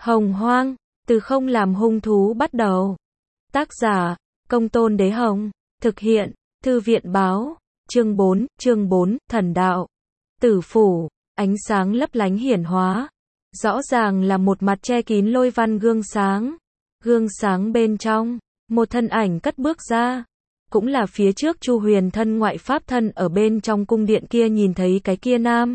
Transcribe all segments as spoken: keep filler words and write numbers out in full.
Hồng hoang, từ không làm hung thú bắt đầu. Tác giả, Công Tôn Đế Hồng. Thực hiện, Thư viện Báo. Chương bốn, chương bốn, Thần Đạo. Tử phủ, ánh sáng lấp lánh hiển hóa. Rõ ràng là một mặt che kín lôi văn gương sáng. Gương sáng bên trong, một thân ảnh cất bước ra. Cũng là phía trước Chu Huyền thân ngoại pháp thân ở bên trong cung điện kia nhìn thấy cái kia nam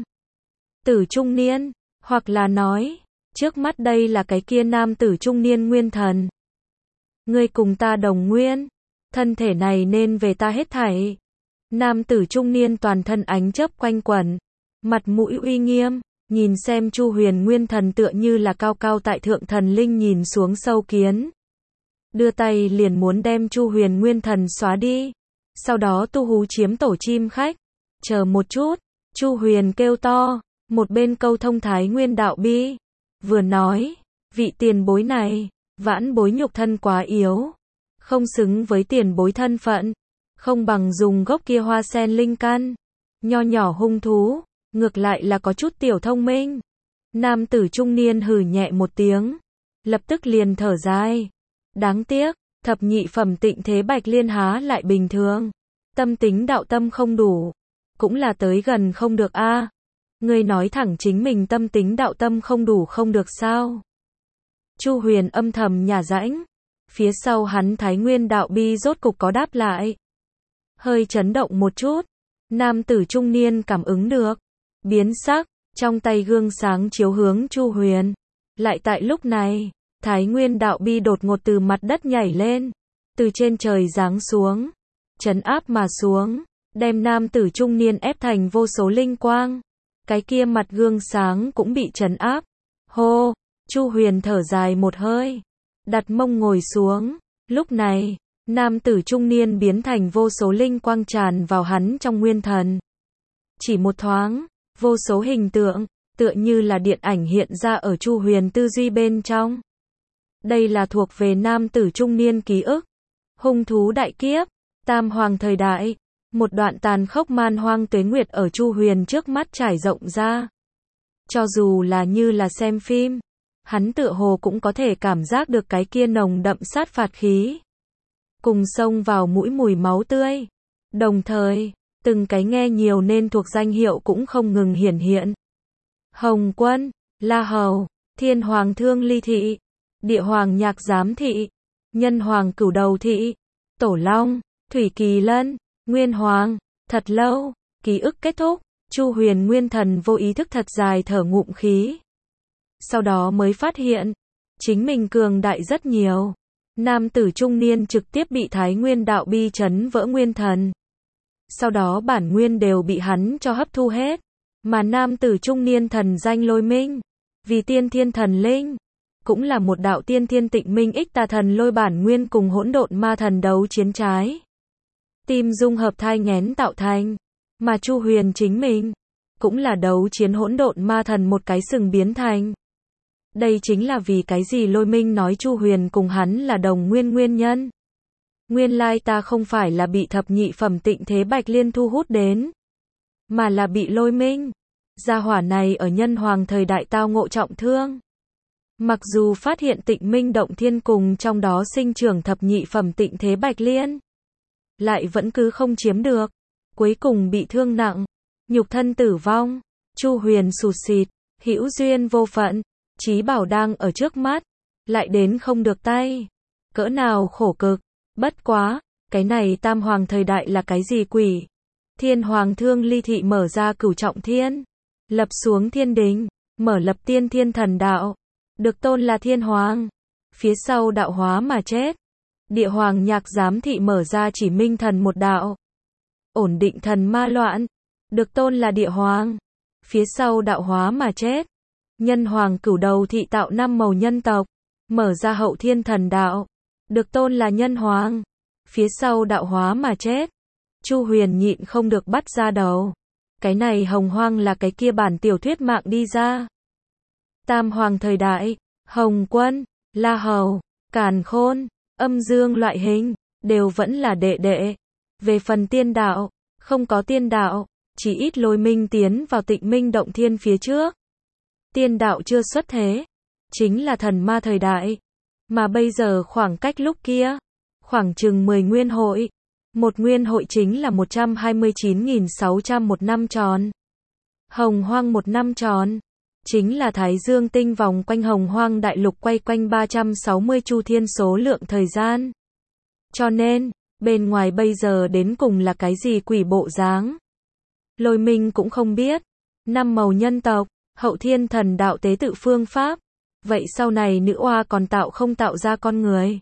tử trung niên, hoặc là nói, trước mắt đây là cái kia nam tử trung niên nguyên thần. Ngươi cùng ta đồng nguyên, thân thể này nên về ta hết thảy. Nam tử trung niên toàn thân ánh chớp quanh quẩn, mặt mũi uy nghiêm, nhìn xem Chu Huyền nguyên thần tựa như là cao cao tại thượng thần linh nhìn xuống sâu kiến. Đưa tay liền muốn đem Chu Huyền nguyên thần xóa đi, sau đó tu hú chiếm tổ chim khách. Chờ một chút, Chu Huyền kêu to, một bên câu thông Thái Nguyên đạo bi, vừa nói, vị tiền bối này, vãn bối nhục thân quá yếu, không xứng với tiền bối thân phận, không bằng dùng gốc kia hoa sen linh căn, nho nhỏ hung thú, ngược lại là có chút tiểu thông minh. Nam tử trung niên hừ nhẹ một tiếng, lập tức liền thở dài. Đáng tiếc, thập nhị phẩm tịnh thế bạch liên há lại bình thường. Tâm tính đạo tâm không đủ, cũng là tới gần không được a. À. Ngươi nói thẳng chính mình tâm tính đạo tâm không đủ không được sao? Chu Huyền âm thầm nhả rãnh, phía sau hắn Thái Nguyên đạo bi rốt cục có đáp lại. Hơi chấn động một chút, nam tử trung niên cảm ứng được, biến sắc, trong tay gương sáng chiếu hướng Chu Huyền. Lại tại lúc này, Thái Nguyên đạo bi đột ngột từ mặt đất nhảy lên, từ trên trời giáng xuống, trấn áp mà xuống, đem nam tử trung niên ép thành vô số linh quang. Cái kia mặt gương sáng cũng bị trấn áp. Hô, Chu Huyền thở dài một hơi, đặt mông ngồi xuống. Lúc này, nam tử trung niên biến thành vô số linh quang tràn vào hắn trong nguyên thần. Chỉ một thoáng, vô số hình tượng, tựa như là điện ảnh hiện ra ở Chu Huyền tư duy bên trong. Đây là thuộc về nam tử trung niên ký ức. Hung thú đại kiếp, tam hoàng thời đại, một đoạn tàn khốc man hoang tuế nguyệt ở Chu Huyền trước mắt trải rộng ra. Cho dù là như là xem phim, hắn tựa hồ cũng có thể cảm giác được cái kia nồng đậm sát phạt khí. Cùng xông vào mũi mùi máu tươi. Đồng thời, từng cái nghe nhiều nên thuộc danh hiệu cũng không ngừng hiển hiện. Hồng Quân, La Hầu, Thiên Hoàng Thương Ly Thị, Địa Hoàng Nhạc Giám Thị, Nhân Hoàng Cửu Đầu Thị, Tổ Long, Thủy Kỳ Lân, Nguyên Hoàng. Thật lâu, ký ức kết thúc, Chu Huyền nguyên thần vô ý thức thật dài thở ngụm khí. Sau đó mới phát hiện, chính mình cường đại rất nhiều. Nam tử trung niên trực tiếp bị Thái Nguyên đạo bi chấn vỡ nguyên thần. Sau đó bản nguyên đều bị hắn cho hấp thu hết. Mà nam tử trung niên thần danh Lôi Minh, vì tiên thiên thần linh, cũng là một đạo tiên thiên tịnh minh ích tà thần lôi bản nguyên cùng hỗn độn ma thần đấu chiến trái. Tim dung hợp thai nghén tạo thành, mà Chu Huyền chính mình, cũng là đấu chiến hỗn độn ma thần một cái sừng biến thành. Đây chính là vì cái gì Lôi Minh nói Chu Huyền cùng hắn là đồng nguyên nguyên nhân. Nguyên lai ta không phải là bị thập nhị phẩm tịnh thế bạch liên thu hút đến, mà là bị Lôi Minh. Gia hỏa này ở nhân hoàng thời đại tao ngộ trọng thương. Mặc dù phát hiện tịnh minh động thiên cùng trong đó sinh trưởng thập nhị phẩm tịnh thế bạch liên, lại vẫn cứ không chiếm được. Cuối cùng bị thương nặng, nhục thân tử vong. Chu Huyền sụt sịt, hữu duyên vô phận, chí bảo đang ở trước mắt, lại đến không được tay. Cỡ nào khổ cực, bất quá, cái này tam hoàng thời đại là cái gì quỷ? Thiên Hoàng Thương Ly Thị mở ra cửu trọng thiên, lập xuống thiên đình, mở lập tiên thiên thần đạo, được tôn là thiên hoàng, phía sau đạo hóa mà chết. Địa Hoàng Nhạc Giám Thị mở ra chỉ minh thần một đạo, ổn định thần ma loạn, được tôn là địa hoàng, phía sau đạo hóa mà chết. Nhân Hoàng Cửu Đầu Thị tạo năm màu nhân tộc, mở ra hậu thiên thần đạo, được tôn là nhân hoàng, phía sau đạo hóa mà chết. Chu Huyền nhịn không được bắt ra đầu. Cái này hồng hoang là cái kia bản tiểu thuyết mạng đi ra. Tam hoàng thời đại, Hồng Quân, La Hầu, Càn Khôn, Âm Dương loại hình, đều vẫn là đệ đệ. Về phần tiên đạo, không có tiên đạo, chỉ ít Lôi Minh tiến vào tịnh minh động thiên phía trước. Tiên đạo chưa xuất thế, chính là thần ma thời đại. Mà bây giờ khoảng cách lúc kia, khoảng chừng mười nguyên hội. Một nguyên hội chính là một trăm hai mươi chín nghìn sáu trăm một năm tròn. Hồng hoang một năm tròn, chính là Thái Dương tinh vòng quanh hồng hoang đại lục quay quanh ba trăm sáu mươi chu thiên số lượng thời gian. Cho nên, bên ngoài bây giờ đến cùng là cái gì quỷ bộ dáng. Lôi Minh cũng không biết. Năm màu nhân tộc, hậu thiên thần đạo tế tự phương pháp. Vậy sau này nữ oa còn tạo không tạo ra con người?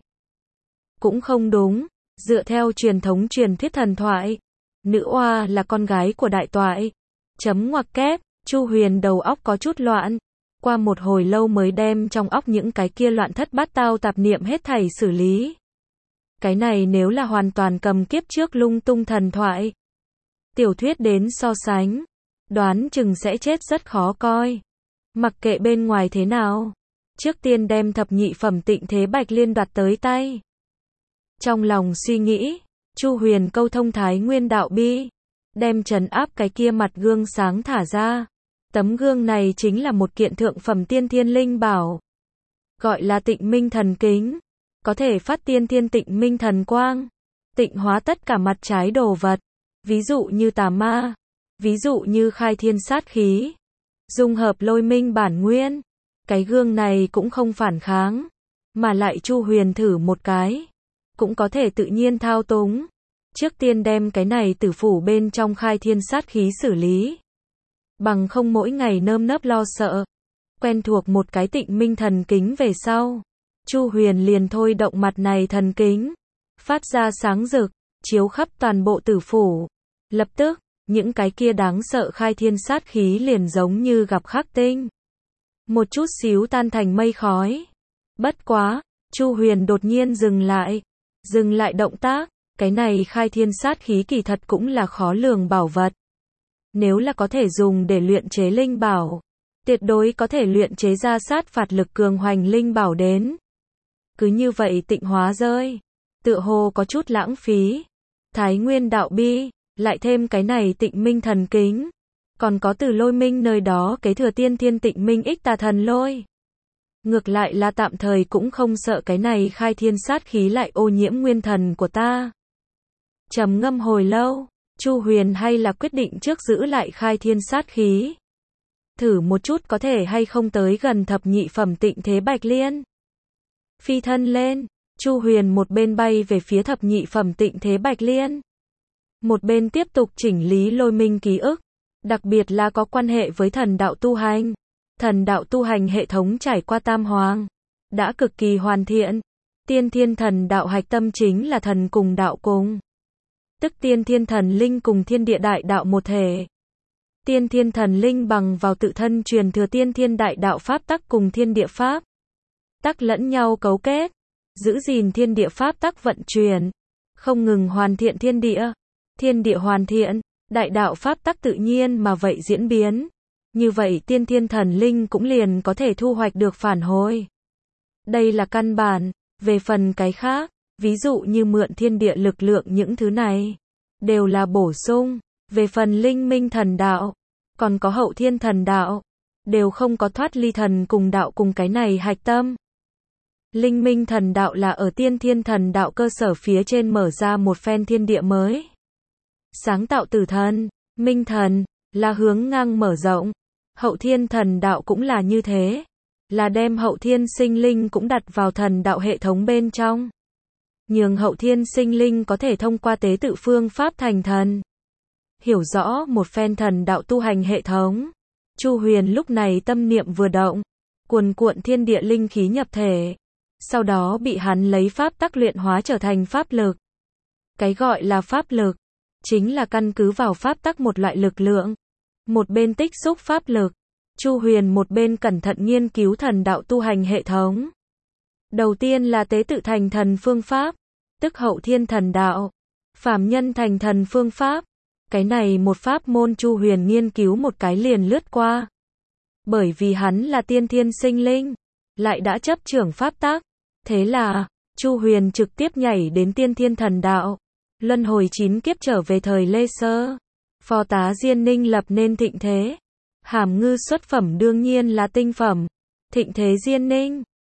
Cũng không đúng. Dựa theo truyền thống truyền thuyết thần thoại, nữ oa là con gái của đại toại. Chấm ngoặc kép, Chu Huyền đầu óc có chút loạn. Qua một hồi lâu mới đem trong óc những cái kia loạn thất bát tao tạp niệm hết thảy xử lý. Cái này nếu là hoàn toàn cầm kiếp trước lung tung thần thoại, tiểu thuyết đến so sánh, đoán chừng sẽ chết rất khó coi. Mặc kệ bên ngoài thế nào, trước tiên đem thập nhị phẩm Tịnh Thế Bạch Liên đoạt tới tay. Trong lòng suy nghĩ, Chu Huyền câu thông Thái Nguyên đạo bi, đem trấn áp cái kia mặt gương sáng thả ra. Tấm gương này chính là một kiện thượng phẩm tiên thiên linh bảo, gọi là Tịnh Minh Thần Kính, có thể phát tiên thiên tịnh minh thần quang, tịnh hóa tất cả mặt trái đồ vật, ví dụ như tà ma, ví dụ như khai thiên sát khí, dung hợp lôi minh bản nguyên. Cái gương này cũng không phản kháng, mà lại Chu Huyền thử một cái, cũng có thể tự nhiên thao túng. Trước tiên đem cái này tử phủ bên trong khai thiên sát khí xử lý, bằng không mỗi ngày nơm nớp lo sợ. Quen thuộc một cái Tịnh Minh Thần Kính về sau, Chu Huyền liền thôi động mặt này thần kính, phát ra sáng rực, chiếu khắp toàn bộ tử phủ. Lập tức, những cái kia đáng sợ khai thiên sát khí liền giống như gặp khắc tinh, một chút xíu tan thành mây khói. Bất quá, Chu Huyền đột nhiên dừng lại, dừng lại động tác. Cái này khai thiên sát khí kỳ thật cũng là khó lường bảo vật. Nếu là có thể dùng để luyện chế linh bảo, tuyệt đối có thể luyện chế ra sát phạt lực cường hoành linh bảo đến. Cứ như vậy tịnh hóa rơi, tựa hồ có chút lãng phí. Thái Nguyên đạo bi, lại thêm cái này Tịnh Minh Thần Kính, còn có từ Lôi Minh nơi đó kế thừa tiên thiên Tịnh Minh ích tà thần lôi. Ngược lại là tạm thời cũng không sợ cái này khai thiên sát khí lại ô nhiễm nguyên thần của ta. Trầm ngâm hồi lâu, Chu Huyền hay là quyết định trước giữ lại khai thiên sát khí. Thử một chút có thể hay không tới gần thập nhị phẩm Tịnh Thế Bạch Liên. Phi thân lên, Chu Huyền một bên bay về phía thập nhị phẩm Tịnh Thế Bạch Liên, một bên tiếp tục chỉnh lý lôi minh ký ức, đặc biệt là có quan hệ với thần đạo tu hành. Thần đạo tu hành hệ thống trải qua tam hoàng, đã cực kỳ hoàn thiện. Tiên thiên thần đạo hạch tâm chính là thần cùng đạo cùng, tức tiên thiên thần linh cùng thiên địa đại đạo một thể. Tiên thiên thần linh bằng vào tự thân truyền thừa tiên thiên đại đạo pháp tắc cùng thiên địa pháp tắc lẫn nhau cấu kết, giữ gìn thiên địa pháp tắc vận chuyển, không ngừng hoàn thiện thiên địa. Thiên địa hoàn thiện, đại đạo pháp tắc tự nhiên mà vậy diễn biến. Như vậy tiên thiên thần linh cũng liền có thể thu hoạch được phản hồi. Đây là căn bản. Về phần cái khác, ví dụ như mượn thiên địa lực lượng những thứ này, đều là bổ sung. Về phần linh minh thần đạo, còn có hậu thiên thần đạo, đều không có thoát ly thần cùng đạo cùng cái này hạch tâm. Linh minh thần đạo là ở tiên thiên thần đạo cơ sở phía trên mở ra một phen thiên địa mới. Sáng tạo tử thần, minh thần, là hướng ngang mở rộng. Hậu thiên thần đạo cũng là như thế, là đem hậu thiên sinh linh cũng đặt vào thần đạo hệ thống bên trong, nhường hậu thiên sinh linh có thể thông qua tế tự phương pháp thành thần. Hiểu rõ một phen thần đạo tu hành hệ thống, Chu Huyền lúc này tâm niệm vừa động, cuồn cuộn thiên địa linh khí nhập thể, sau đó bị hắn lấy pháp tắc luyện hóa trở thành pháp lực. Cái gọi là pháp lực, chính là căn cứ vào pháp tắc một loại lực lượng. Một bên tích xúc pháp lực, Chu Huyền một bên cẩn thận nghiên cứu thần đạo tu hành hệ thống. Đầu tiên là tế tự thành thần phương pháp, tức hậu thiên thần đạo, phàm nhân thành thần phương pháp. Cái này một pháp môn Chu Huyền nghiên cứu một cái liền lướt qua. Bởi vì hắn là tiên thiên sinh linh, lại đã chấp trưởng pháp tắc, thế là Chu Huyền trực tiếp nhảy đến tiên thiên thần đạo, luân hồi chín kiếp trở về thời Lê Sơ. Phó tá Diên Ninh lập nên thịnh thế. Hàm ngư xuất phẩm đương nhiên là tinh phẩm. Thịnh thế Diên Ninh.